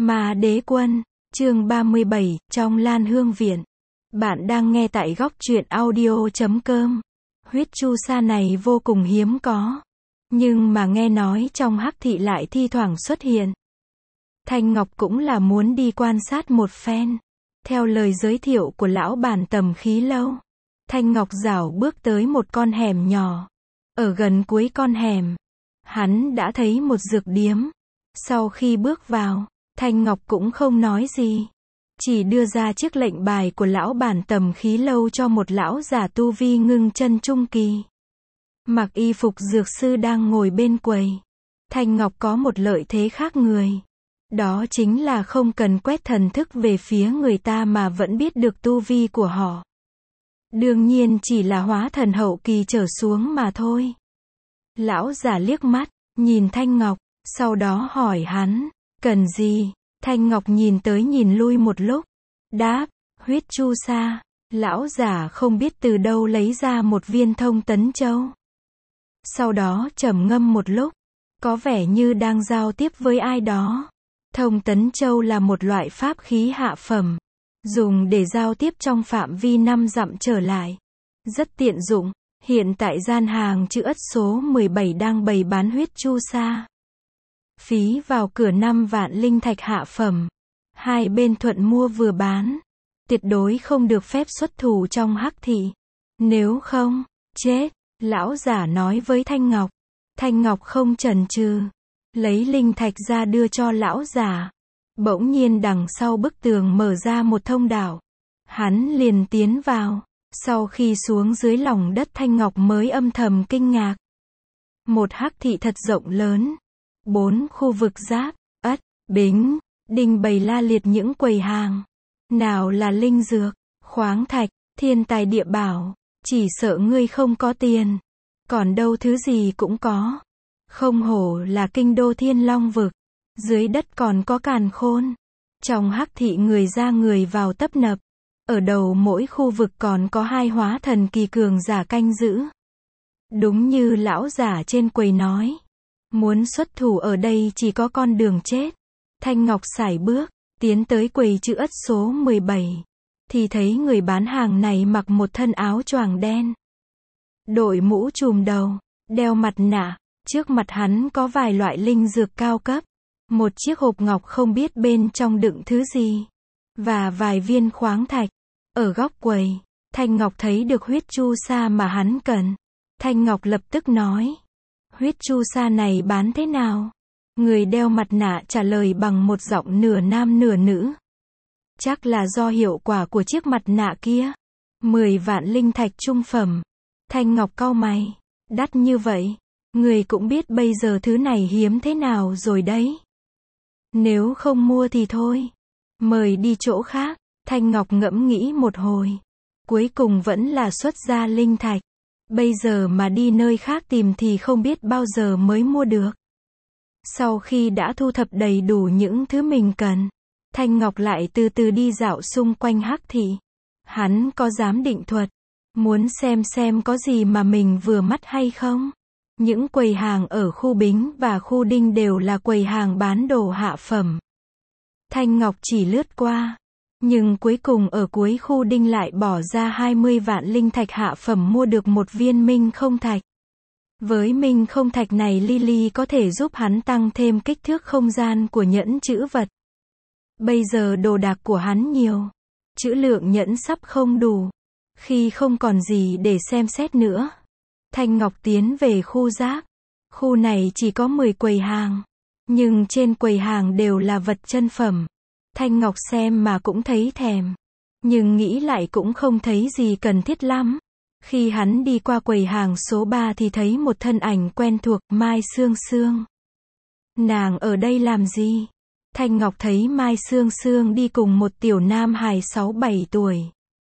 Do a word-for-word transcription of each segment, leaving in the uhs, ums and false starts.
Ma Đế Quân, chương ba mươi bảy, trong Lan Hương Viện. Bạn đang nghe tại góc truyện audio chấm com. Huyết chu sa này vô cùng hiếm có. Nhưng mà nghe nói trong hắc thị lại thi thoảng xuất hiện. Thanh Ngọc cũng là muốn đi quan sát một phen. Theo lời giới thiệu của lão bản Tầm Khí Lâu, Thanh Ngọc dảo bước tới một con hẻm nhỏ. Ở gần cuối con hẻm, hắn đã thấy một dược điếm. Sau khi bước vào, Thanh Ngọc cũng không nói gì, chỉ đưa ra chiếc lệnh bài của lão bản Tầm Khí Lâu cho một lão giả tu vi ngưng chân trung kỳ. Mặc y phục dược sư đang ngồi bên quầy. Thanh Ngọc có một lợi thế khác người. Đó chính là không cần quét thần thức về phía người ta mà vẫn biết được tu vi của họ. Đương nhiên chỉ là hóa thần hậu kỳ trở xuống mà thôi. Lão giả liếc mắt, nhìn Thanh Ngọc, sau đó hỏi hắn, cần gì? Thanh Ngọc nhìn tới nhìn lui một lúc, đáp, huyết chu sa. Lão giả không biết từ đâu lấy ra một viên thông tấn châu. Sau đó trầm ngâm một lúc, có vẻ như đang giao tiếp với ai đó. Thông tấn châu là một loại pháp khí hạ phẩm, dùng để giao tiếp trong phạm vi năm dặm trở lại. Rất tiện dụng. Hiện tại gian hàng chữ ất số mười bảy đang bày bán huyết chu sa. Phí vào cửa năm vạn linh thạch hạ phẩm. Hai bên thuận mua vừa bán. Tuyệt đối không được phép xuất thủ trong hắc thị. Nếu không, chết. Lão giả nói với Thanh Ngọc. Thanh Ngọc không chần chừ, lấy linh thạch ra đưa cho lão giả. Bỗng nhiên đằng sau bức tường mở ra một thông đạo. Hắn liền tiến vào. Sau khi xuống dưới lòng đất, Thanh Ngọc mới âm thầm kinh ngạc. Một hắc thị thật rộng lớn. Bốn khu vực giáp, ất, bính, đinh bày la liệt những quầy hàng. Nào là linh dược, khoáng thạch, thiên tài địa bảo. Chỉ sợ ngươi không có tiền. Còn đâu thứ gì cũng có. Không hổ là kinh đô Thiên Long vực. Dưới đất còn có càn khôn. Trong hắc thị người ra người vào tấp nập. Ở đầu mỗi khu vực còn có hai hóa thần kỳ cường giả canh giữ. Đúng như lão giả trên quầy nói. Muốn xuất thủ ở đây chỉ có con đường chết. Thanh Ngọc sải bước, tiến tới quầy chữ ất số mười bảy. Thì thấy người bán hàng này mặc một thân áo choàng đen. Đội mũ trùm đầu, đeo mặt nạ. Trước mặt hắn có vài loại linh dược cao cấp. Một chiếc hộp ngọc không biết bên trong đựng thứ gì. Và vài viên khoáng thạch. Ở góc quầy, Thanh Ngọc thấy được huyết chu sa mà hắn cần. Thanh Ngọc lập tức nói. Huyết chu sa này bán thế nào? Người đeo mặt nạ trả lời bằng một giọng nửa nam nửa nữ. Chắc là do hiệu quả của chiếc mặt nạ kia. Mười vạn linh thạch trung phẩm. Thanh Ngọc cau mày. Đắt như vậy. Người cũng biết bây giờ thứ này hiếm thế nào rồi đấy. Nếu không mua thì thôi. Mời đi chỗ khác. Thanh Ngọc ngẫm nghĩ một hồi. Cuối cùng vẫn là xuất ra linh thạch. Bây giờ mà đi nơi khác tìm thì không biết bao giờ mới mua được. Sau khi đã thu thập đầy đủ những thứ mình cần, Thanh Ngọc lại từ từ đi dạo xung quanh hắc thị. Hắn có giám định thuật. Muốn xem xem có gì mà mình vừa mắt hay không. Những quầy hàng ở khu Bính và khu Đinh đều là quầy hàng bán đồ hạ phẩm. Thanh Ngọc chỉ lướt qua. Nhưng cuối cùng ở cuối khu Đinh lại bỏ ra hai mươi vạn linh thạch hạ phẩm mua được một viên minh không thạch. Với minh không thạch này Lily có thể giúp hắn tăng thêm kích thước không gian của nhẫn trữ vật. Bây giờ đồ đạc của hắn nhiều. Trữ lượng nhẫn sắp không đủ. Khi không còn gì để xem xét nữa, Thanh Ngọc tiến về khu giáp. Khu này chỉ có mười quầy hàng. Nhưng trên quầy hàng đều là vật chân phẩm. Thanh Ngọc xem mà cũng thấy thèm. Nhưng nghĩ lại cũng không thấy gì cần thiết lắm. Khi hắn đi qua quầy hàng số ba thì thấy một thân ảnh quen thuộc, Mai Sương Sương. Nàng ở đây làm gì? Thanh Ngọc thấy Mai Sương Sương đi cùng một tiểu nam hài sáu bảy tuổi.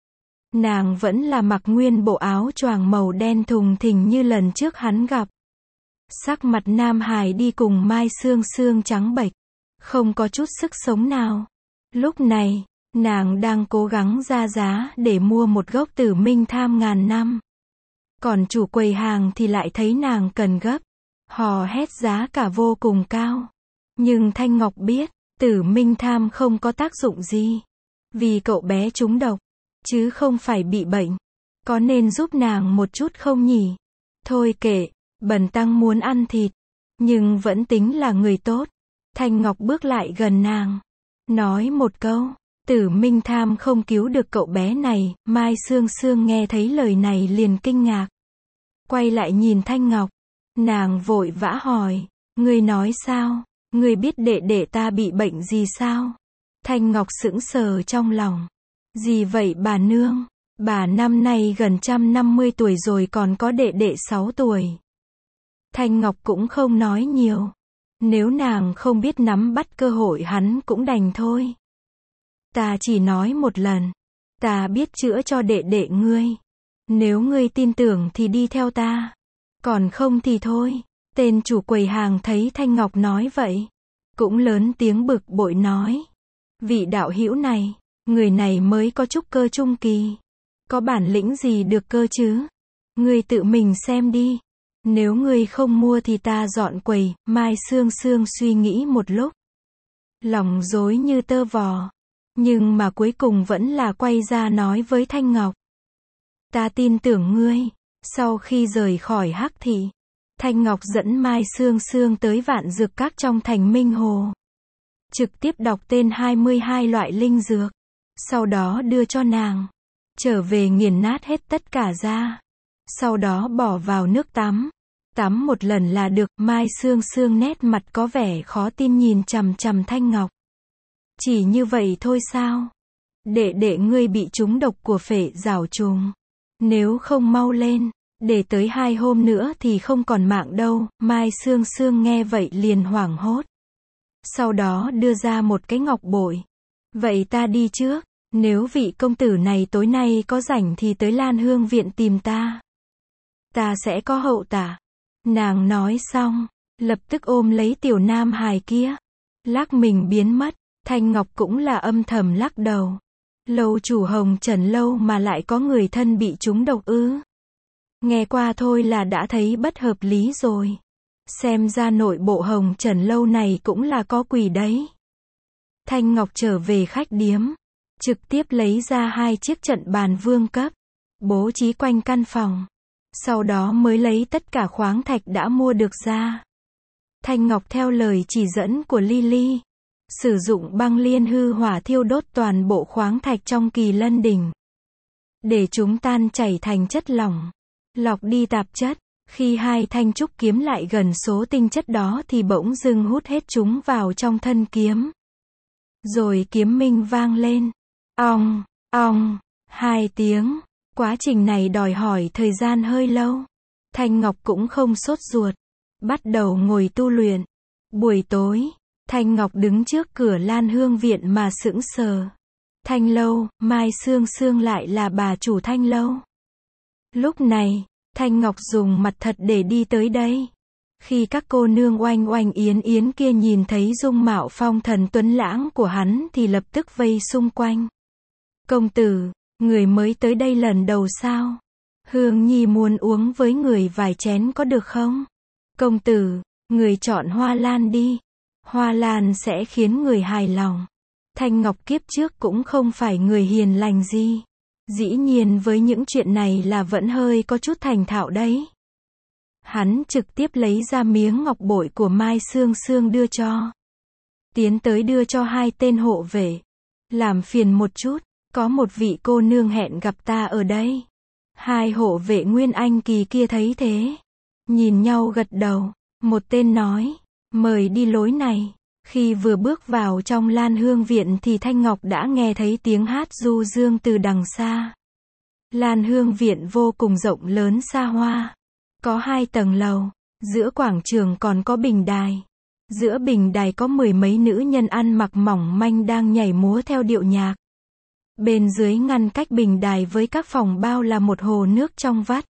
Nàng vẫn là mặc nguyên bộ áo choàng màu đen thùng thình như lần trước hắn gặp. Sắc mặt nam hài đi cùng Mai Sương Sương trắng bệch, không có chút sức sống nào. Lúc này, nàng đang cố gắng ra giá để mua một gốc tử minh tham ngàn năm. Còn chủ quầy hàng thì lại thấy nàng cần gấp. Hò hét giá cả vô cùng cao. Nhưng Thanh Ngọc biết, Tử Minh Tham không có tác dụng gì. Vì cậu bé trúng độc, chứ không phải bị bệnh. Có nên giúp nàng một chút không nhỉ? Thôi kệ, bần tăng muốn ăn thịt, nhưng vẫn tính là người tốt. Thanh Ngọc bước lại gần nàng, nói một câu. Tử Minh Tham không cứu được cậu bé này. Mai Sương Sương nghe thấy lời này liền kinh ngạc. Quay lại nhìn Thanh Ngọc. Nàng vội vã hỏi, ngươi nói sao? Ngươi biết đệ đệ ta bị bệnh gì sao? Thanh Ngọc sững sờ trong lòng. Gì vậy bà nương? Bà năm nay gần trăm năm mươi tuổi rồi còn có đệ đệ sáu tuổi. Thanh Ngọc cũng không nói nhiều. Nếu nàng không biết nắm bắt cơ hội hắn cũng đành thôi. Ta chỉ nói một lần. Ta biết chữa cho đệ đệ ngươi. Nếu ngươi tin tưởng thì đi theo ta. Còn không thì thôi. Tên chủ quầy hàng thấy Thanh Ngọc nói vậy, cũng lớn tiếng bực bội nói. Vị đạo hữu này, người này mới có trúc cơ trung kỳ. Có bản lĩnh gì được cơ chứ? Ngươi tự mình xem đi. Nếu ngươi không mua thì ta dọn quầy. Mai Sương Sương suy nghĩ một lúc. Lòng rối như tơ vò. Nhưng mà cuối cùng vẫn là quay ra nói với Thanh Ngọc. Ta tin tưởng ngươi. Sau khi rời khỏi Hắc Thị, Thanh Ngọc dẫn Mai Sương Sương tới Vạn Dược Các trong thành Minh Hồ. Trực tiếp đọc tên hai mươi hai loại linh dược. Sau đó đưa cho nàng. Trở về nghiền nát hết tất cả ra. Sau đó bỏ vào nước tắm. Tắm một lần là được. Mai Sương Sương nét mặt có vẻ khó tin nhìn chằm chằm Thanh Ngọc. Chỉ như vậy thôi sao? Đệ đệ ngươi bị trúng độc của phệ rào trùng. Nếu không mau lên, để tới hai hôm nữa thì không còn mạng đâu. Mai Sương Sương nghe vậy liền hoảng hốt. Sau đó đưa ra một cái ngọc bội. Vậy ta đi trước. Nếu vị công tử này tối nay có rảnh thì tới Lan Hương viện tìm ta. Ta sẽ có hậu tả. Nàng nói xong, lập tức ôm lấy tiểu nam hài kia. Lắc mình biến mất. Thanh Ngọc cũng là âm thầm lắc đầu. Lâu chủ Hồng Trần Lâu mà lại có người thân bị trúng độc ư? Nghe qua thôi là đã thấy bất hợp lý rồi. Xem ra nội bộ Hồng Trần Lâu này cũng là có quỷ đấy. Thanh Ngọc trở về khách điếm, trực tiếp lấy ra hai chiếc trận bàn vương cấp, bố trí quanh căn phòng. Sau đó mới lấy tất cả khoáng thạch đã mua được ra. Thanh Ngọc theo lời chỉ dẫn của Lily, sử dụng băng liên hư hỏa thiêu đốt toàn bộ khoáng thạch trong Kỳ Lân Đỉnh, để chúng tan chảy thành chất lỏng, lọc đi tạp chất. Khi hai thanh trúc kiếm lại gần số tinh chất đó thì bỗng dưng hút hết chúng vào trong thân kiếm. Rồi kiếm minh vang lên. Ong, ong, hai tiếng. Quá trình này đòi hỏi thời gian hơi lâu. Thanh Ngọc cũng không sốt ruột. Bắt đầu ngồi tu luyện. Buổi tối, Thanh Ngọc đứng trước cửa Lan Hương viện mà sững sờ. Thanh Lâu, Mai Sương Sương lại là bà chủ Thanh Lâu. Lúc này, Thanh Ngọc dùng mặt thật để đi tới đây. Khi các cô nương oanh oanh yến yến kia nhìn thấy dung mạo phong thần tuấn lãng của hắn thì lập tức vây xung quanh. Công tử, người mới tới đây lần đầu sao? Hương Nhi muốn uống với người vài chén có được không? Công tử, người chọn hoa lan đi. Hoa lan sẽ khiến người hài lòng. Thanh Ngọc kiếp trước cũng không phải người hiền lành gì. Dĩ nhiên với những chuyện này là vẫn hơi có chút thành thạo đấy. Hắn trực tiếp lấy ra miếng ngọc bội của Mai Sương Sương đưa cho. Tiến tới đưa cho hai tên hộ vệ. Làm phiền một chút, có một vị cô nương hẹn gặp ta ở đây. Hai hộ vệ Nguyên Anh kỳ kia thấy thế, nhìn nhau gật đầu. Một tên nói, mời đi lối này. Khi vừa bước vào trong Lan Hương viện thì Thanh Ngọc đã nghe thấy tiếng hát du dương từ đằng xa. Lan Hương viện vô cùng rộng lớn xa hoa. Có hai tầng lầu, giữa quảng trường còn có bình đài. Giữa bình đài có mười mấy nữ nhân ăn mặc mỏng manh đang nhảy múa theo điệu nhạc. Bên dưới ngăn cách bình đài với các phòng bao là một hồ nước trong vắt.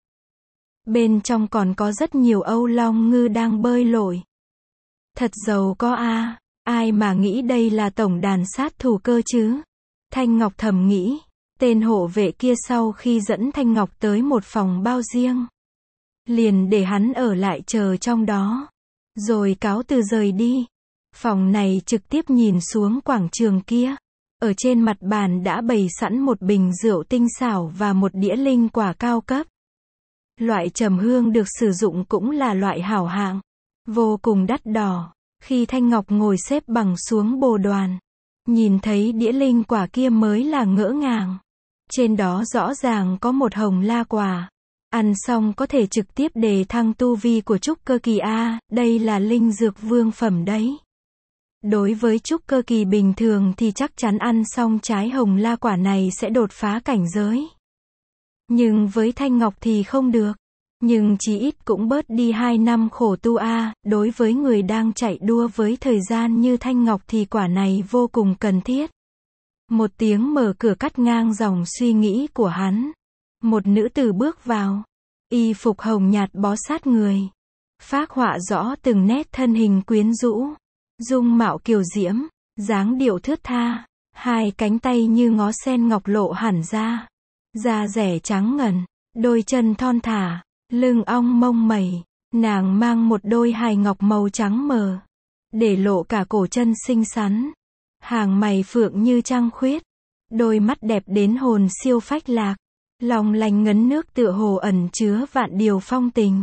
Bên trong còn có rất nhiều âu long ngư đang bơi lội. Thật giàu có a, ai mà nghĩ đây là tổng đàn sát thủ cơ chứ? Thanh Ngọc thầm nghĩ. Tên hộ vệ kia sau khi dẫn Thanh Ngọc tới một phòng bao riêng, liền để hắn ở lại chờ trong đó, rồi cáo từ rời đi. Phòng này trực tiếp nhìn xuống quảng trường kia. Ở trên mặt bàn đã bày sẵn một bình rượu tinh xảo và một đĩa linh quả cao cấp. Loại trầm hương được sử dụng cũng là loại hảo hạng, vô cùng đắt đỏ. Khi Thanh Ngọc ngồi xếp bằng xuống bồ đoàn, nhìn thấy đĩa linh quả kia mới là ngỡ ngàng. Trên đó rõ ràng có một hồng la quả. Ăn xong có thể trực tiếp đề thăng tu vi của trúc cơ kỳ A, đây là linh dược vương phẩm đấy. Đối với trúc cơ kỳ bình thường thì chắc chắn ăn xong trái hồng la quả này sẽ đột phá cảnh giới. Nhưng với Thanh Ngọc thì không được. Nhưng chí ít cũng bớt đi hai năm khổ tu A, đối với người đang chạy đua với thời gian như Thanh Ngọc thì quả này vô cùng cần thiết. Một tiếng mở cửa cắt ngang dòng suy nghĩ của hắn. Một nữ tử bước vào. Y phục hồng nhạt bó sát người. Phác họa rõ từng nét thân hình quyến rũ. Dung mạo kiều diễm, dáng điệu thướt tha. Hai cánh tay như ngó sen ngọc lộ hẳn ra. Da dẻ trắng ngần, đôi chân thon thả, lưng ong mông mẩy. Nàng mang một đôi hài ngọc màu trắng mờ, để lộ cả cổ chân xinh xắn. Hàng mày phượng như trăng khuyết, đôi mắt đẹp đến hồn siêu phách lạc, lòng lành ngấn nước tựa hồ ẩn chứa vạn điều phong tình.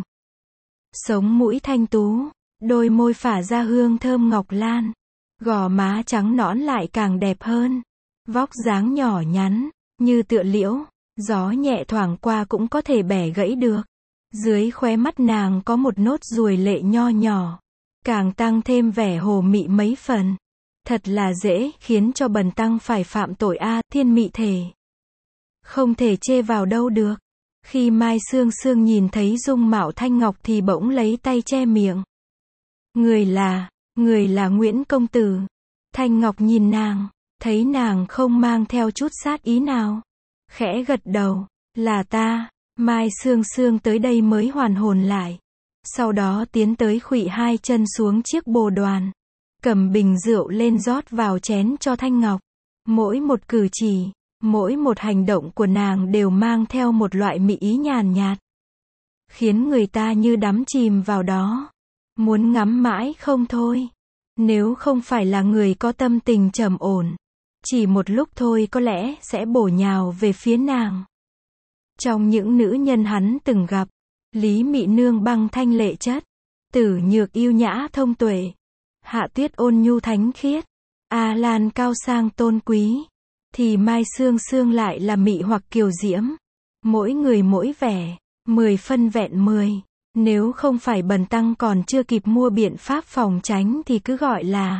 Sống mũi thanh tú, đôi môi phả ra hương thơm ngọc lan, gò má trắng nõn lại càng đẹp hơn. Vóc dáng nhỏ nhắn, như tựa liễu, gió nhẹ thoảng qua cũng có thể bẻ gãy được. Dưới khóe mắt nàng có một nốt ruồi lệ nho nhỏ, càng tăng thêm vẻ hồ mị mấy phần. Thật là dễ khiến cho bần tăng phải phạm tội a, thiên mị thể. Không thể chê vào đâu được. Khi Mai Sương Sương nhìn thấy dung mạo Thanh Ngọc thì bỗng lấy tay che miệng. Người là, người là Nguyễn công tử. Thanh Ngọc nhìn nàng, thấy nàng không mang theo chút sát ý nào. Khẽ gật đầu, là ta. Mai Sương Sương tới đây mới hoàn hồn lại. Sau đó tiến tới khuỵu hai chân xuống chiếc bồ đoàn. Cầm bình rượu lên rót vào chén cho Thanh Ngọc. Mỗi một cử chỉ, mỗi một hành động của nàng đều mang theo một loại mị ý nhàn nhạt. Khiến người ta như đắm chìm vào đó. Muốn ngắm mãi không thôi. Nếu không phải là người có tâm tình trầm ổn, chỉ một lúc thôi có lẽ sẽ bổ nhào về phía nàng. Trong những nữ nhân hắn từng gặp, Lý Mị Nương băng thanh lệ chất, Tử Nhược yêu nhã thông tuệ, Hạ Tuyết ôn nhu thánh khiết, A Lan cao sang tôn quý, thì Mai Sương Sương lại là mị hoặc kiều diễm. Mỗi người mỗi vẻ, mười phân vẹn mười. Nếu không phải bần tăng còn chưa kịp mua biện pháp phòng tránh thì cứ gọi là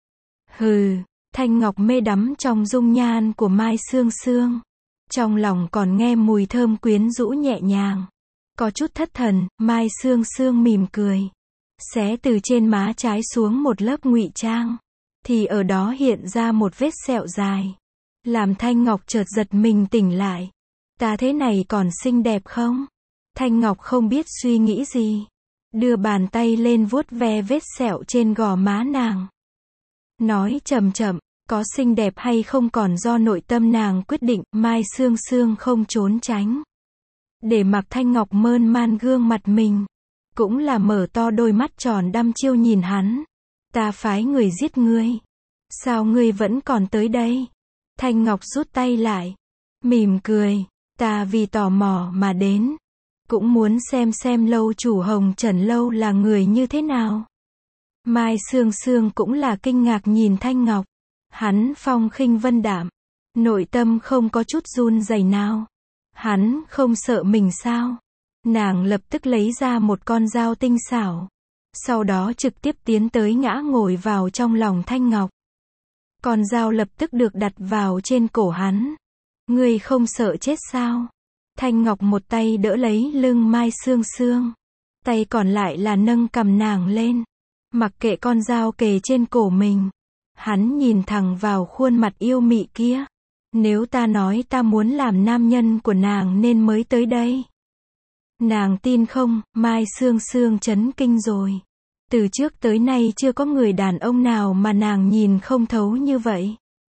hừ. Thanh Ngọc mê đắm trong dung nhan của Mai Sương Sương. Trong lòng còn nghe mùi thơm quyến rũ nhẹ nhàng. Có chút thất thần, Mai Sương Sương mỉm cười. Xé từ trên má trái xuống một lớp ngụy trang. Thì ở đó hiện ra một vết sẹo dài. Làm Thanh Ngọc chợt giật mình tỉnh lại. Ta thế này còn xinh đẹp không? Thanh Ngọc không biết suy nghĩ gì. Đưa bàn tay lên vuốt ve vết sẹo trên gò má nàng. Nói chậm chậm, có xinh đẹp hay không còn do nội tâm nàng quyết định. Mai Sương Sương không trốn tránh. Để mặc Thanh Ngọc mơn man gương mặt mình. Cũng là mở to đôi mắt tròn đăm chiêu nhìn hắn. Ta phái người giết ngươi. Sao ngươi vẫn còn tới đây? Thanh Ngọc rút tay lại. Mỉm cười. Ta vì tò mò mà đến. Cũng muốn xem xem lâu chủ Hồng Trần Lâu là người như thế nào. Mai Sương Sương cũng là kinh ngạc nhìn Thanh Ngọc. Hắn phong khinh vân đạm. Nội tâm không có chút run rẩy nào. Hắn không sợ mình sao? Nàng lập tức lấy ra một con dao tinh xảo. Sau đó trực tiếp tiến tới ngã ngồi vào trong lòng Thanh Ngọc. Con dao lập tức được đặt vào trên cổ hắn. Ngươi không sợ chết sao? Thanh Ngọc một tay đỡ lấy lưng Mai Sương Sương. Tay còn lại là nâng cầm nàng lên. Mặc kệ con dao kề trên cổ mình. Hắn nhìn thẳng vào khuôn mặt yêu mị kia. Nếu ta nói ta muốn làm nam nhân của nàng nên mới tới đây. Nàng tin không? Mai Sương Sương chấn kinh rồi. Từ trước tới nay chưa có người đàn ông nào mà nàng nhìn không thấu như vậy.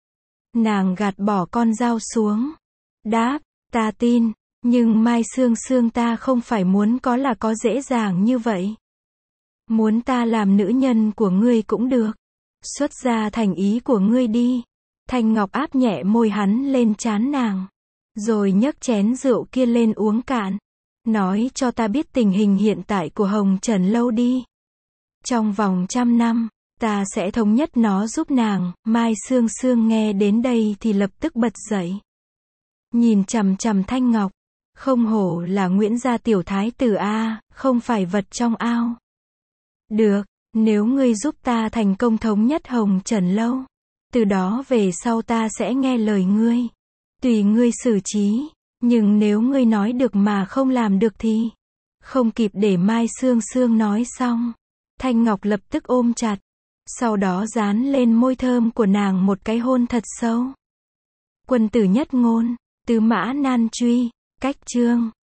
Nàng gạt bỏ con dao xuống. Đáp, ta tin. Nhưng Mai Sương Sương ta không phải muốn có là có dễ dàng như vậy. Muốn ta làm nữ nhân của ngươi cũng được. Xuất ra thành ý của ngươi đi. Thanh Ngọc áp nhẹ môi hắn lên trán nàng. Rồi nhấc chén rượu kia lên uống cạn. Nói cho ta biết tình hình hiện tại của Hồng Trần Lâu đi. Trong vòng trăm năm, ta sẽ thống nhất nó giúp nàng. Mai Sương Sương nghe đến đây thì lập tức bật dậy. Nhìn chằm chằm Thanh Ngọc. Không hổ là Nguyễn gia tiểu thái tử a, không phải vật trong ao. Được, nếu ngươi giúp ta thành công thống nhất Hồng Trần Lâu, từ đó về sau ta sẽ nghe lời ngươi. Tùy ngươi xử trí, nhưng nếu ngươi nói được mà không làm được thì... Không kịp để Mai Sương Sương nói xong, Thanh Ngọc lập tức ôm chặt, sau đó dán lên môi thơm của nàng một cái hôn thật sâu. Quân tử nhất ngôn, tứ mã nan truy, cách chương.